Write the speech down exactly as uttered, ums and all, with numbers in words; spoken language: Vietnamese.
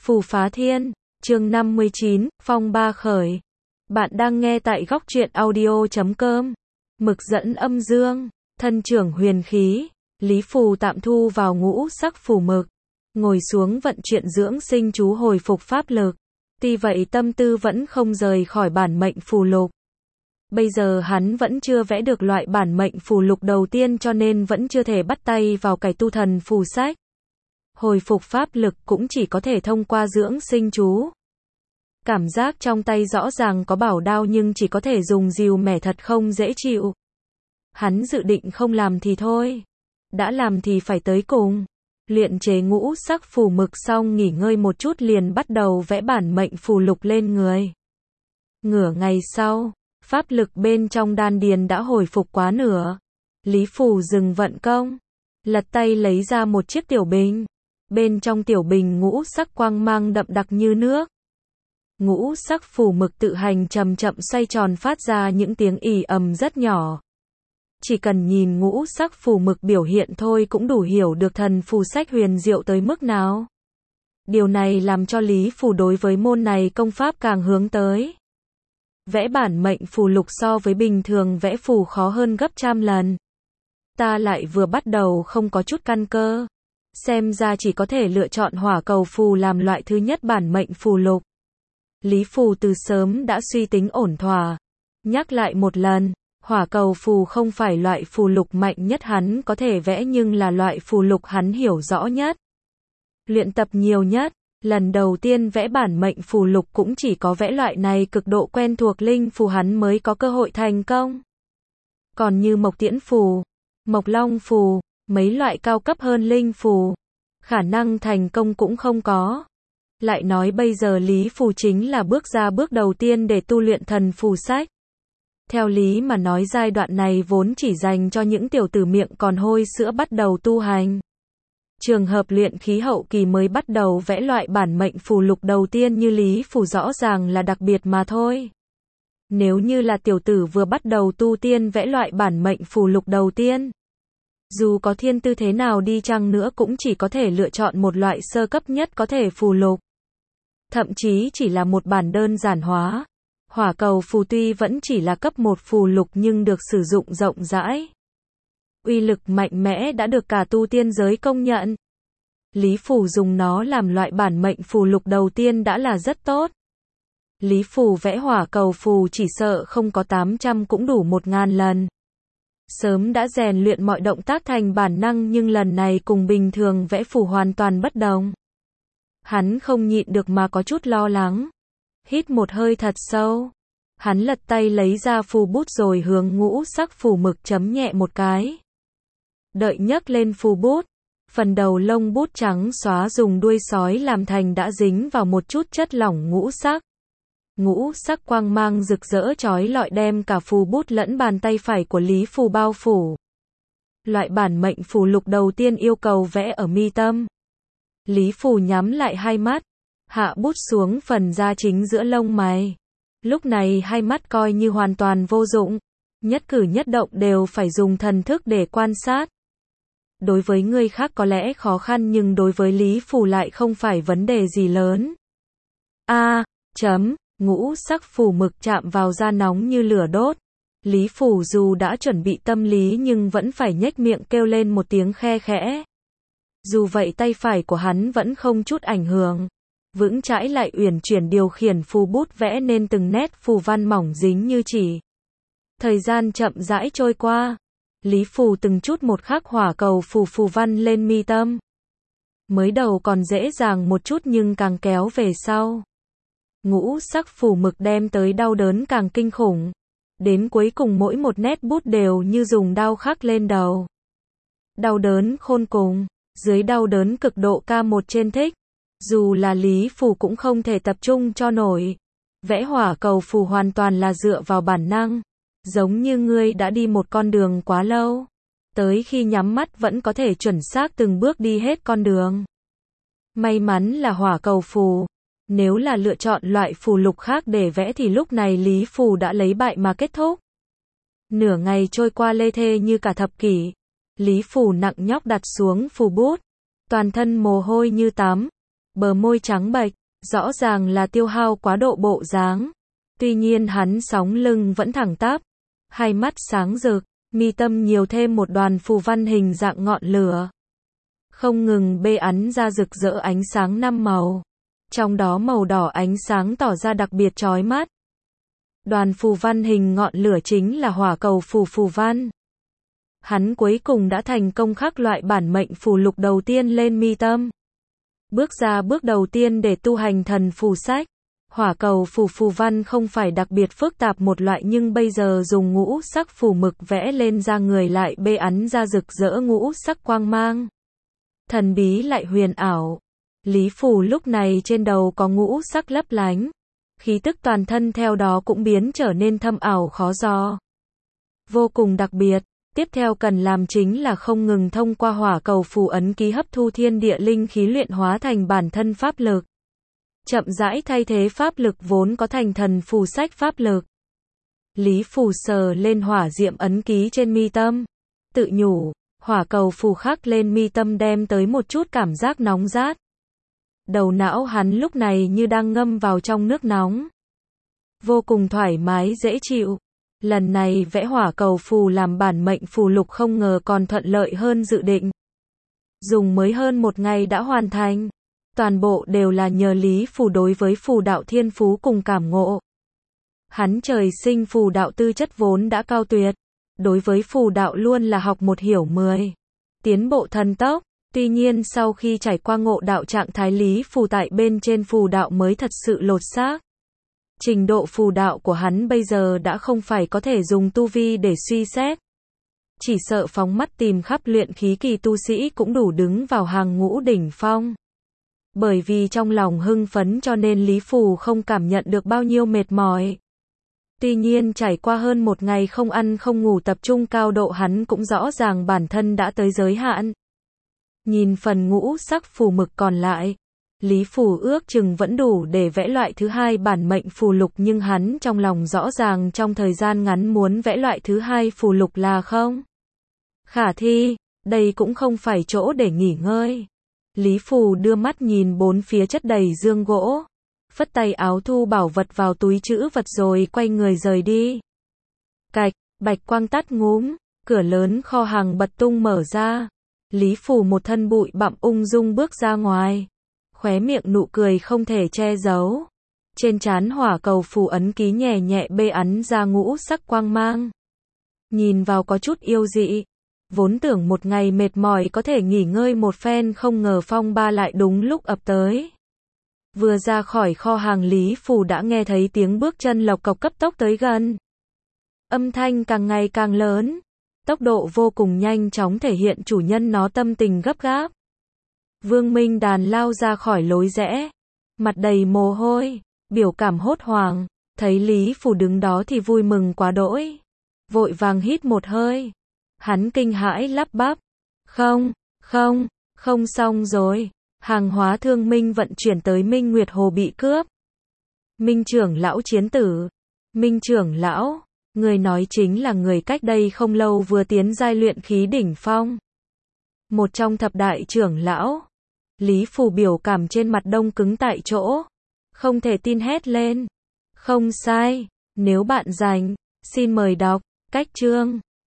Phù phá thiên, chương năm mươi chín, phong ba khởi. Bạn đang nghe tại góc truyện audio chấm com. Mực dẫn âm dương, thân trưởng huyền khí, Lý Phù tạm thu vào ngũ sắc phù mực, ngồi xuống vận chuyển dưỡng sinh chú hồi phục pháp lực. Tuy vậy tâm tư vẫn không rời khỏi bản mệnh phù lục. Bây giờ hắn vẫn chưa vẽ được loại bản mệnh phù lục đầu tiên cho nên vẫn chưa thể bắt tay vào cải tu thần phù sách. Hồi phục pháp lực cũng chỉ có thể thông qua dưỡng sinh chú. Cảm giác trong tay rõ ràng có bảo đao nhưng chỉ có thể dùng rìu mẻ thật không dễ chịu. Hắn dự định không làm thì thôi. Đã làm thì phải tới cùng. Luyện chế ngũ sắc phù mực xong nghỉ ngơi một chút liền bắt đầu vẽ bản mệnh phù lục lên người. Nửa ngày sau, pháp lực bên trong đan điền đã hồi phục quá nửa. Lý Phù dừng vận công, lật tay lấy ra một chiếc tiểu bình. Bên trong tiểu bình ngũ sắc quang mang đậm đặc như nước. Ngũ sắc phù mực tự hành chậm chậm xoay tròn phát ra những tiếng ì ầm rất nhỏ. Chỉ cần nhìn ngũ sắc phù mực biểu hiện thôi cũng đủ hiểu được thần phù sách huyền diệu tới mức nào. Điều này làm cho Lý Phù đối với môn này công pháp càng hướng tới. Vẽ bản mệnh phù lục so với bình thường vẽ phù khó hơn gấp trăm lần. Ta lại vừa bắt đầu không có chút căn cơ. Xem ra chỉ có thể lựa chọn hỏa cầu phù làm loại thứ nhất bản mệnh phù lục. Lý Phù từ sớm đã suy tính ổn thỏa. Nhắc lại một lần, hỏa cầu phù không phải loại phù lục mạnh nhất hắn có thể vẽ nhưng là loại phù lục hắn hiểu rõ nhất. Luyện tập nhiều nhất, lần đầu tiên vẽ bản mệnh phù lục cũng chỉ có vẽ loại này cực độ quen thuộc linh phù hắn mới có cơ hội thành công. Còn như mộc tiễn phù, mộc long phù, mấy loại cao cấp hơn linh phù, khả năng thành công cũng không có. Lại nói bây giờ Lý Phù chính là bước ra bước đầu tiên để tu luyện thần phù sách. Theo lý mà nói giai đoạn này vốn chỉ dành cho những tiểu tử miệng còn hôi sữa bắt đầu tu hành. Trường hợp luyện khí hậu kỳ mới bắt đầu vẽ loại bản mệnh phù lục đầu tiên như Lý Phù rõ ràng là đặc biệt mà thôi. Nếu như là tiểu tử vừa bắt đầu tu tiên vẽ loại bản mệnh phù lục đầu tiên, dù có thiên tư thế nào đi chăng nữa cũng chỉ có thể lựa chọn một loại sơ cấp nhất có thể phù lục. Thậm chí chỉ là một bản đơn giản hóa. Hỏa cầu phù tuy vẫn chỉ là cấp một phù lục nhưng được sử dụng rộng rãi. Uy lực mạnh mẽ đã được cả tu tiên giới công nhận. Lý Phù dùng nó làm loại bản mệnh phù lục đầu tiên đã là rất tốt. Lý Phù vẽ hỏa cầu phù chỉ sợ không có tám trăm cũng đủ một ngàn lần. Sớm đã rèn luyện mọi động tác thành bản năng nhưng lần này cùng bình thường vẽ phù hoàn toàn bất đồng. Hắn không nhịn được mà có chút lo lắng. Hít một hơi thật sâu. Hắn lật tay lấy ra phù bút rồi hướng ngũ sắc phù mực chấm nhẹ một cái. Đợi nhấc lên phù bút. Phần đầu lông bút trắng xóa dùng đuôi sói làm thành đã dính vào một chút chất lỏng ngũ sắc. Ngũ sắc quang mang rực rỡ chói lọi đem cả phù bút lẫn bàn tay phải của Lý Phù bao phủ. Loại bản mệnh phù lục đầu tiên yêu cầu vẽ ở mi tâm. Lý Phù nhắm lại hai mắt, hạ bút xuống phần da chính giữa lông mày. Lúc này hai mắt coi như hoàn toàn vô dụng, nhất cử nhất động đều phải dùng thần thức để quan sát. Đối với người khác có lẽ khó khăn nhưng đối với Lý Phù lại không phải vấn đề gì lớn. A, chấm, ngũ sắc phù mực chạm vào da nóng như lửa đốt. Lý Phù dù đã chuẩn bị tâm lý nhưng vẫn phải nhếch miệng kêu lên một tiếng khe khẽ. Dù vậy tay phải của hắn vẫn không chút ảnh hưởng. Vững chãi lại uyển chuyển điều khiển phù bút vẽ nên từng nét phù văn mỏng dính như chỉ. Thời gian chậm rãi trôi qua. Lý Phù từng chút một khắc hỏa cầu phù phù văn lên mi tâm. Mới đầu còn dễ dàng một chút nhưng càng kéo về sau. Ngũ sắc phù mực đem tới đau đớn càng kinh khủng. Đến cuối cùng mỗi một nét bút đều như dùng đao khắc lên đầu. Đau đớn khôn cùng. Dưới đau đớn cực độ ca một trên thích. Dù là Lý Phù cũng không thể tập trung cho nổi. Vẽ hỏa cầu phù hoàn toàn là dựa vào bản năng. Giống như ngươi đã đi một con đường quá lâu. Tới khi nhắm mắt vẫn có thể chuẩn xác từng bước đi hết con đường. May mắn là hỏa cầu phù. Nếu là lựa chọn loại phù lục khác để vẽ thì lúc này Lý Phù đã lấy bại mà kết thúc. Nửa ngày trôi qua lê thê như cả thập kỷ. Lý Phù nặng nhọc đặt xuống phù bút. Toàn thân mồ hôi như tắm. bờ môi trắng bệch, rõ ràng là tiêu hao quá độ bộ dáng. Tuy nhiên hắn sóng lưng vẫn thẳng tắp, hai mắt sáng rực, mi tâm nhiều thêm một đoàn phù văn hình dạng ngọn lửa. Không ngừng bê ắn ra rực rỡ ánh sáng năm màu. Trong đó màu đỏ ánh sáng tỏ ra đặc biệt chói mắt. Đoàn phù văn hình ngọn lửa chính là hỏa cầu phù phù văn. Hắn cuối cùng đã thành công khắc loại bản mệnh phù lục đầu tiên lên mi tâm. Bước ra bước đầu tiên để tu hành thần phù sách. Hỏa cầu phù phù văn không phải đặc biệt phức tạp một loại nhưng bây giờ dùng ngũ sắc phù mực vẽ lên da người lại bê ắn ra rực rỡ ngũ sắc quang mang. Thần bí lại huyền ảo. Lý Phù lúc này trên đầu có ngũ sắc lấp lánh. Khí tức toàn thân theo đó cũng biến trở nên thâm ảo khó dò. Vô cùng đặc biệt. Tiếp theo cần làm chính là không ngừng thông qua hỏa cầu phù ấn ký hấp thu thiên địa linh khí luyện hóa thành bản thân pháp lực. Chậm rãi thay thế pháp lực vốn có thành thần phù sách pháp lực. Lý Phù sờ lên hỏa diệm ấn ký trên mi tâm. Tự nhủ, hỏa cầu phù khắc lên mi tâm đem tới một chút cảm giác nóng rát. Đầu não hắn lúc này như đang ngâm vào trong nước nóng. Vô cùng thoải mái dễ chịu. Lần này vẽ hỏa cầu phù làm bản mệnh phù lục không ngờ còn thuận lợi hơn dự định. Dùng mới hơn một ngày đã hoàn thành. Toàn bộ đều là nhờ Lý Phù đối với phù đạo thiên phú cùng cảm ngộ. Hắn trời sinh phù đạo tư chất vốn đã cao tuyệt. Đối với phù đạo luôn là học một hiểu mười. Tiến bộ thần tốc. Tuy nhiên sau khi trải qua ngộ đạo trạng thái Lý Phù tại bên trên phù đạo mới thật sự lột xác. Trình độ phù đạo của hắn bây giờ đã không phải có thể dùng tu vi để suy xét. Chỉ sợ phóng mắt tìm khắp luyện khí kỳ tu sĩ cũng đủ đứng vào hàng ngũ đỉnh phong. Bởi vì trong lòng hưng phấn cho nên Lý Phù không cảm nhận được bao nhiêu mệt mỏi. Tuy nhiên trải qua hơn một ngày không ăn không ngủ tập trung cao độ hắn cũng rõ ràng bản thân đã tới giới hạn. Nhìn phần ngũ sắc phù mực còn lại, Lý Phù ước chừng vẫn đủ để vẽ loại thứ hai bản mệnh phù lục nhưng hắn trong lòng rõ ràng trong thời gian ngắn muốn vẽ loại thứ hai phù lục là không khả thi, đây cũng không phải chỗ để nghỉ ngơi. Lý Phù đưa mắt nhìn bốn phía chất đầy dương gỗ, phất tay áo thu bảo vật vào túi trữ vật rồi quay người rời đi. Cạch, bạch quang tắt ngúm, cửa lớn kho hàng bật tung mở ra. Lý Phù một thân bụi bặm ung dung bước ra ngoài. Khóe miệng nụ cười không thể che giấu. Trên trán hỏa cầu phù ấn ký nhẹ nhẹ bê ắn ra ngũ sắc quang mang. Nhìn vào có chút yêu dị. Vốn tưởng một ngày mệt mỏi có thể nghỉ ngơi một phen không ngờ phong ba lại đúng lúc ập tới. Vừa ra khỏi kho hàng Lý Phù đã nghe thấy tiếng bước chân lộc cộc cấp tốc tới gần. Âm thanh càng ngày càng lớn. Tốc độ vô cùng nhanh chóng thể hiện chủ nhân nó tâm tình gấp gáp. Vương Minh Đàn lao ra khỏi lối rẽ. Mặt đầy mồ hôi, biểu cảm hốt hoảng. Thấy Lý Phù đứng đó thì vui mừng quá đỗi. Vội vàng hít một hơi. Hắn kinh hãi lắp bắp. Không, không, không xong rồi. Hàng hóa thương Minh vận chuyển tới Minh Nguyệt Hồ bị cướp. Minh trưởng lão chiến tử. Minh trưởng lão, người nói chính là người cách đây không lâu vừa tiến giai luyện khí đỉnh phong. Một trong thập đại trưởng lão. Lý Phù biểu cảm trên mặt đông cứng tại chỗ. Không thể tin hét lên. Không sai, nếu bạn rành, xin mời đọc, cách chương.